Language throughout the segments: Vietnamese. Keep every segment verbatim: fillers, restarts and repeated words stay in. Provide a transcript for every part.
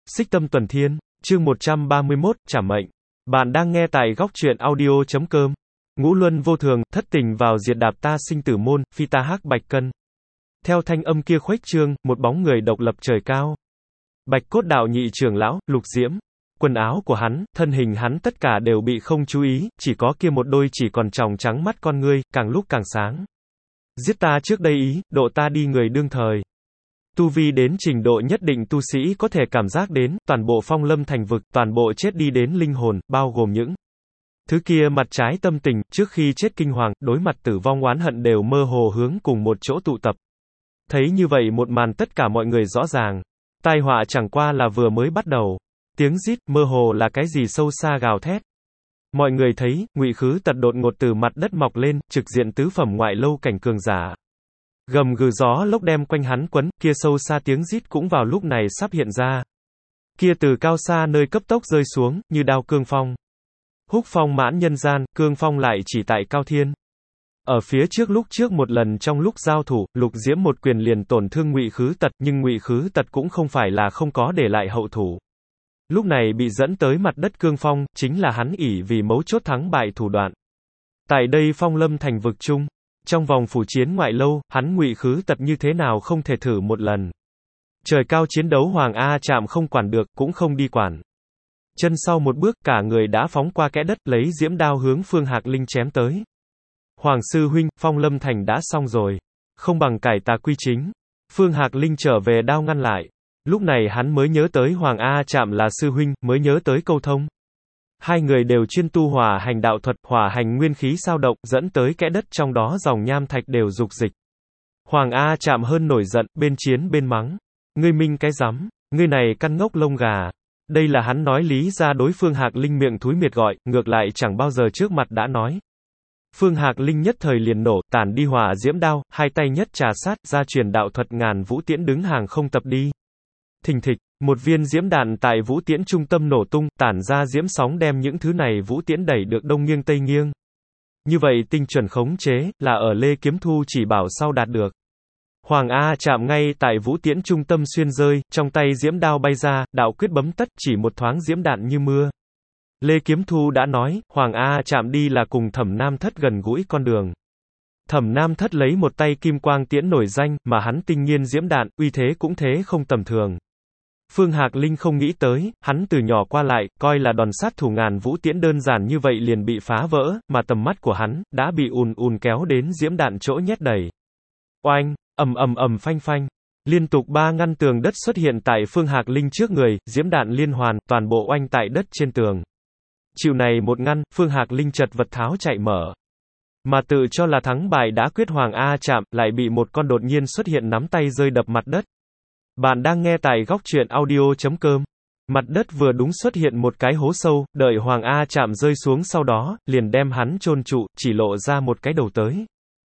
Xích Tâm Tuần Thiên, chương một trăm ba mươi mốt, Trả Mệnh. Bạn đang nghe tại góc truyện audio chấm com. Ngũ luân vô thường, thất tình vào diệt đạp ta sinh tử môn, phi ta hắc bạch cân. Theo thanh âm kia khuếch trương, một bóng người độc lập trời cao. Bạch Cốt Đạo nhị trưởng lão, Lục Diễm. Quần áo của hắn, thân hình hắn tất cả đều bị không chú ý, chỉ có kia một đôi chỉ còn tròng trắng mắt con ngươi, càng lúc càng sáng. Giết ta trước đây ý, độ ta đi người đương thời. Tu vi đến trình độ nhất định tu sĩ có thể cảm giác đến, toàn bộ phong lâm thành vực, toàn bộ chết đi đến linh hồn, bao gồm những thứ kia mặt trái tâm tình, trước khi chết kinh hoàng, đối mặt tử vong oán hận đều mơ hồ hướng cùng một chỗ tụ tập. Thấy như vậy một màn tất cả mọi người rõ ràng. Tai họa chẳng qua là vừa mới bắt đầu. Tiếng rít, mơ hồ là cái gì sâu xa gào thét. Mọi người thấy, Ngụy Khứ Tật đột ngột từ mặt đất mọc lên, trực diện tứ phẩm ngoại lâu cảnh cường giả. Gầm gừ gió lốc đem quanh hắn quấn, kia sâu xa tiếng rít cũng vào lúc này sắp hiện ra. Kia từ cao xa nơi cấp tốc rơi xuống, như đao cương phong. Húc phong mãn nhân gian, cương phong lại chỉ tại cao thiên. Ở phía trước lúc trước một lần trong lúc giao thủ, Lục Diễm một quyền liền tổn thương Ngụy Khứ Tật, nhưng Ngụy Khứ Tật cũng không phải là không có để lại hậu thủ. Lúc này bị dẫn tới mặt đất cương phong, chính là hắn ỷ vì mấu chốt thắng bại thủ đoạn. Tại đây phong lâm thành vực chung, trong vòng phủ chiến ngoại lâu, hắn Ngụy Khứ Tật như thế nào không thể thử một lần. Trời cao chiến đấu Hoàng A Trạm không quản được, cũng không đi quản. Chân sau một bước, cả người đã phóng qua kẽ đất, lấy diễm đao hướng Phương Hạc Linh chém tới. Hoàng sư huynh, phong lâm thành đã xong rồi. Không bằng cải tà quy chính. Phương Hạc Linh trở về đao ngăn lại. Lúc này hắn mới nhớ tới Hoàng A Trạm là sư huynh, mới nhớ tới câu thông. Hai người đều chuyên tu hỏa hành đạo thuật, hỏa hành nguyên khí sao động, dẫn tới kẽ đất trong đó dòng nham thạch đều dục dịch. Hoàng A Trạm hơn nổi giận, bên chiến bên mắng. Ngươi minh cái rắm, ngươi này căn ngốc lông gà. Đây là hắn nói lý ra đối Phương Hạc Linh miệng thúi miệt gọi, ngược lại chẳng bao giờ trước mặt đã nói. Phương Hạc Linh nhất thời liền nổ, tản đi hỏa diễm đao, hai tay nhất trà sát, ra truyền đạo thuật ngàn vũ tiễn đứng hàng không tập đi. Thình thịch, một viên diễm đạn tại vũ tiễn trung tâm nổ tung, tản ra diễm sóng đem những thứ này vũ tiễn đẩy được đông nghiêng tây nghiêng. Như vậy tinh chuẩn khống chế, là ở Lê Kiếm Thu chỉ bảo sau đạt được. Hoàng A Trạm ngay tại vũ tiễn trung tâm xuyên rơi, trong tay diễm đao bay ra, đạo quyết bấm tất, chỉ một thoáng diễm đạn như mưa. Lê Kiếm Thu đã nói, Hoàng A Trạm đi là cùng Thẩm Nam Thất gần gũi con đường. Thẩm Nam Thất lấy một tay kim quang tiễn nổi danh, mà hắn tinh nhiên diễm đạn, uy thế cũng thế không tầm thường. Phương Hạc Linh không nghĩ tới, hắn từ nhỏ qua lại, coi là đòn sát thủ ngàn vũ tiễn đơn giản như vậy liền bị phá vỡ, mà tầm mắt của hắn, đã bị ùn ùn kéo đến diễm đạn chỗ nhét đầy. Oanh, ầm ầm ầm phanh phanh. Liên tục ba ngăn tường đất xuất hiện tại Phương Hạc Linh trước người, diễm đạn liên hoàn, toàn bộ oanh tại đất trên tường. Chịu này một ngăn, Phương Hạc Linh chật vật tháo chạy mở. Mà tự cho là thắng bài đã quyết Hoàng A Trạm, lại bị một con đột nhiên xuất hiện nắm tay rơi đập mặt đất. Bạn đang nghe tại góc truyện audio chấm com. Mặt đất vừa đúng xuất hiện một cái hố sâu, đợi Hoàng A Trạm rơi xuống sau đó, liền đem hắn chôn trụ, chỉ lộ ra một cái đầu tới.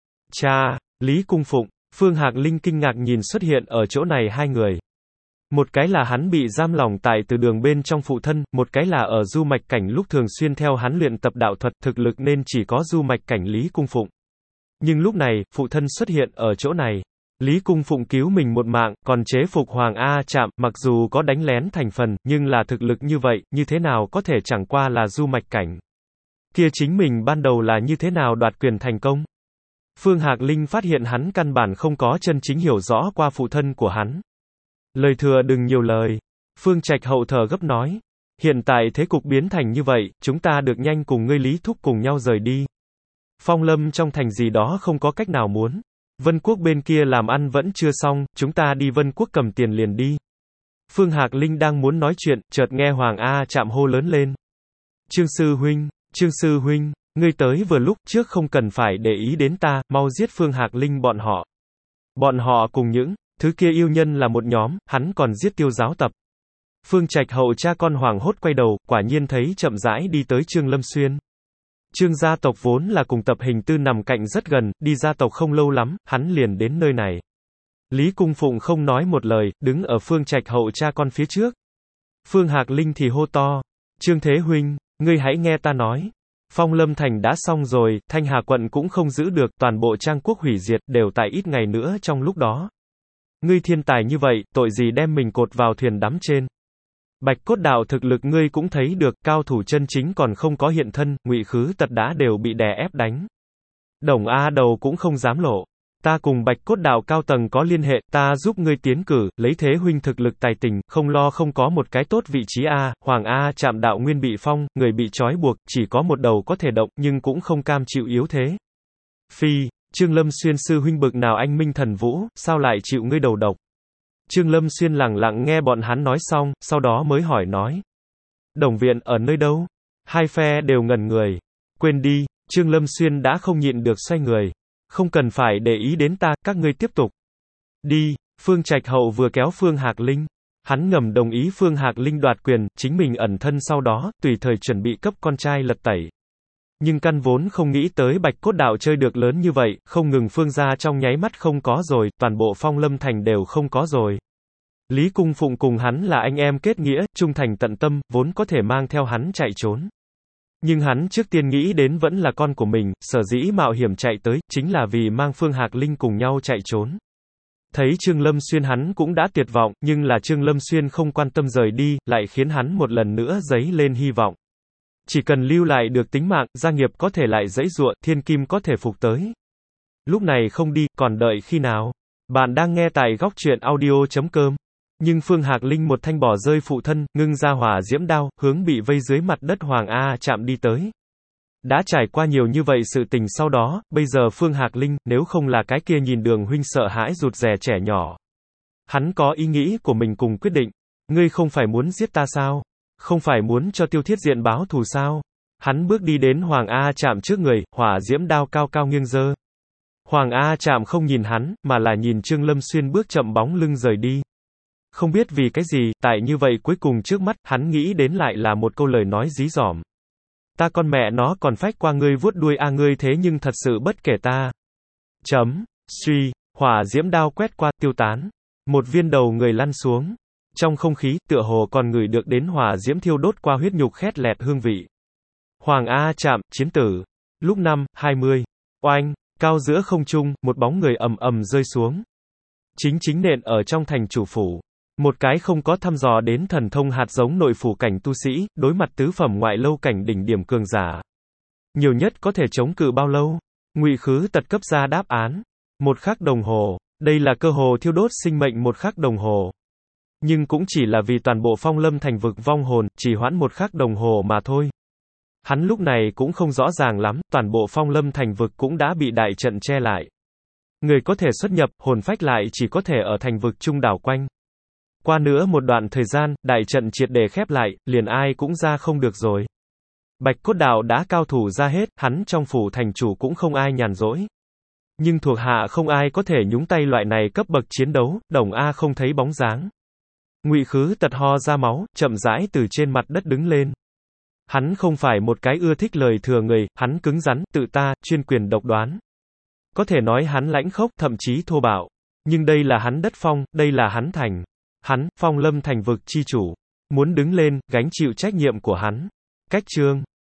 Cha, Lý Cung Phụng, Phương Hạc Linh kinh ngạc nhìn xuất hiện ở chỗ này hai người. Một cái là hắn bị giam lỏng tại từ đường bên trong phụ thân, một cái là ở du mạch cảnh lúc thường xuyên theo hắn luyện tập đạo thuật, thực lực nên chỉ có du mạch cảnh Lý Cung Phụng. Nhưng lúc này, phụ thân xuất hiện ở chỗ này. Lý Cung Phụng cứu mình một mạng, còn chế phục Hoàng A Trạm, mặc dù có đánh lén thành phần, nhưng là thực lực như vậy, như thế nào có thể chẳng qua là du mạch cảnh. Kia chính mình ban đầu là như thế nào đoạt quyền thành công. Phương Hạc Linh phát hiện hắn căn bản không có chân chính hiểu rõ qua phụ thân của hắn. Lời thừa đừng nhiều lời. Phương Trạch Hậu thở gấp nói. Hiện tại thế cục biến thành như vậy, chúng ta được nhanh cùng ngươi Lý Thúc cùng nhau rời đi. Phong lâm trong thành gì đó không có cách nào muốn. Vân Quốc bên kia làm ăn vẫn chưa xong, chúng ta đi Vân Quốc cầm tiền liền đi. Phương Hạc Linh đang muốn nói chuyện, chợt nghe Hoàng A Trạm hô lớn lên. Trương Sư Huynh, Trương Sư Huynh, ngươi tới vừa lúc, trước không cần phải để ý đến ta, mau giết Phương Hạc Linh bọn họ. Bọn họ cùng những thứ kia yêu nhân là một nhóm, hắn còn giết Tiêu Giáo Tập. Phương Trạch Hậu cha con hoảng hốt quay đầu, quả nhiên thấy chậm rãi đi tới Trương Lâm Xuyên. Trương gia tộc vốn là cùng tập hình tư nằm cạnh rất gần, đi gia tộc không lâu lắm, hắn liền đến nơi này. Lý Cung Phụng không nói một lời, đứng ở Phương Trạch Hậu cha con phía trước. Phương Hạc Linh thì hô to. Trương Thế Huynh, ngươi hãy nghe ta nói. Phong lâm thành đã xong rồi, Thanh Hà quận cũng không giữ được, toàn bộ Trang quốc hủy diệt, đều tại ít ngày nữa trong lúc đó. Ngươi thiên tài như vậy, tội gì đem mình cột vào thuyền đắm trên. Bạch Cốt Đạo thực lực ngươi cũng thấy được, cao thủ chân chính còn không có hiện thân, Ngụy Khứ Tật đã đều bị đè ép đánh. Đồng A đầu cũng không dám lộ. Ta cùng Bạch Cốt Đạo cao tầng có liên hệ, ta giúp ngươi tiến cử, lấy thế huynh thực lực tài tình, không lo không có một cái tốt vị trí A, Hoàng A Trạm đạo nguyên bị phong, người bị trói buộc, chỉ có một đầu có thể động, nhưng cũng không cam chịu yếu thế. Phi, Trương Lâm Xuyên sư huynh bực nào anh minh thần vũ, sao lại chịu ngươi đầu độc? Trương Lâm Xuyên lặng lặng nghe bọn hắn nói xong, sau đó mới hỏi nói. Đồng viện ở nơi đâu? Hai phe đều ngẩn người. Quên đi, Trương Lâm Xuyên đã không nhịn được xoay người. Không cần phải để ý đến ta, các ngươi tiếp tục. Đi, Phương Trạch Hậu vừa kéo Phương Hạc Linh. Hắn ngầm đồng ý Phương Hạc Linh đoạt quyền, chính mình ẩn thân sau đó, tùy thời chuẩn bị cấp con trai lật tẩy. Nhưng căn vốn không nghĩ tới Bạch Cốt Đạo chơi được lớn như vậy, không ngừng Phương gia trong nháy mắt không có rồi, toàn bộ Phong Lâm Thành đều không có rồi. Lý Cung Phụng cùng hắn là anh em kết nghĩa, trung thành tận tâm, vốn có thể mang theo hắn chạy trốn. Nhưng hắn trước tiên nghĩ đến vẫn là con của mình, sở dĩ mạo hiểm chạy tới, chính là vì mang Phương Hạc Linh cùng nhau chạy trốn. Thấy Trương Lâm Xuyên hắn cũng đã tuyệt vọng, nhưng là Trương Lâm Xuyên không quan tâm rời đi, lại khiến hắn một lần nữa dấy lên hy vọng. Chỉ cần lưu lại được tính mạng, gia nghiệp có thể lại dãy giụa, thiên kim có thể phục tới. Lúc này không đi, còn đợi khi nào? Bạn đang nghe tại góc truyện audio chấm com. Nhưng Phương Hạc Linh một thanh bỏ rơi phụ thân, ngưng ra hỏa diễm đao, hướng bị vây dưới mặt đất Hoàng A Trạm đi tới. Đã trải qua nhiều như vậy sự tình sau đó, bây giờ Phương Hạc Linh, nếu không là cái kia nhìn Đường huynh sợ hãi rụt rè trẻ nhỏ. Hắn có ý nghĩ của mình cùng quyết định. Ngươi không phải muốn giết ta sao? Không phải muốn cho Tiêu Thiết Diện báo thù sao? Hắn bước đi đến Hoàng A Trạm trước người, hỏa diễm đao cao cao nghiêng giơ. Hoàng A Trạm không nhìn hắn, mà là nhìn Trương Lâm Xuyên bước chậm bóng lưng rời đi. Không biết vì cái gì, tại như vậy cuối cùng trước mắt, hắn nghĩ đến lại là một câu lời nói dí dỏm. Ta con mẹ nó còn phách qua ngươi vuốt đuôi a ngươi thế nhưng thật sự bất kể ta. Chấm, suy, hỏa diễm đao quét qua, tiêu tán. Một viên đầu người lăn xuống. Trong không khí, tựa hồ còn ngửi được đến hỏa diễm thiêu đốt qua huyết nhục khét lẹt hương vị. Hoàng A Trạm, chiến tử. Lúc năm, hai mươi. Oanh, cao giữa không trung, một bóng người ầm ầm rơi xuống. Chính chính nện ở trong thành chủ phủ. Một cái không có thăm dò đến thần thông hạt giống nội phủ cảnh tu sĩ, đối mặt tứ phẩm ngoại lâu cảnh đỉnh điểm cường giả. Nhiều nhất có thể chống cự bao lâu? Ngụy Khứ Tật cấp ra đáp án. Một khắc đồng hồ. Đây là cơ hồ thiêu đốt sinh mệnh một khắc đồng hồ. Nhưng cũng chỉ là vì toàn bộ Phong Lâm thành vực vong hồn, chỉ hoãn một khắc đồng hồ mà thôi. Hắn lúc này cũng không rõ ràng lắm, toàn bộ Phong Lâm thành vực cũng đã bị đại trận che lại. Người có thể xuất nhập, hồn phách lại chỉ có thể ở thành vực trung đảo quanh. Qua nữa một đoạn thời gian, đại trận triệt để khép lại, liền ai cũng ra không được rồi. Bạch Cốt Đạo đã cao thủ ra hết, hắn trong phủ thành chủ cũng không ai nhàn rỗi. Nhưng thuộc hạ không ai có thể nhúng tay loại này cấp bậc chiến đấu, Đồng A không thấy bóng dáng. Ngụy Khứ Tật ho ra máu, chậm rãi từ trên mặt đất đứng lên. Hắn không phải một cái ưa thích lời thừa người, hắn cứng rắn, tự ta, chuyên quyền độc đoán. Có thể nói hắn lãnh khốc, thậm chí thô bạo. Nhưng đây là hắn đất phong, đây là hắn thành. Hắn, Phong Lâm thành vực chi chủ. Muốn đứng lên, gánh chịu trách nhiệm của hắn. Cách chương.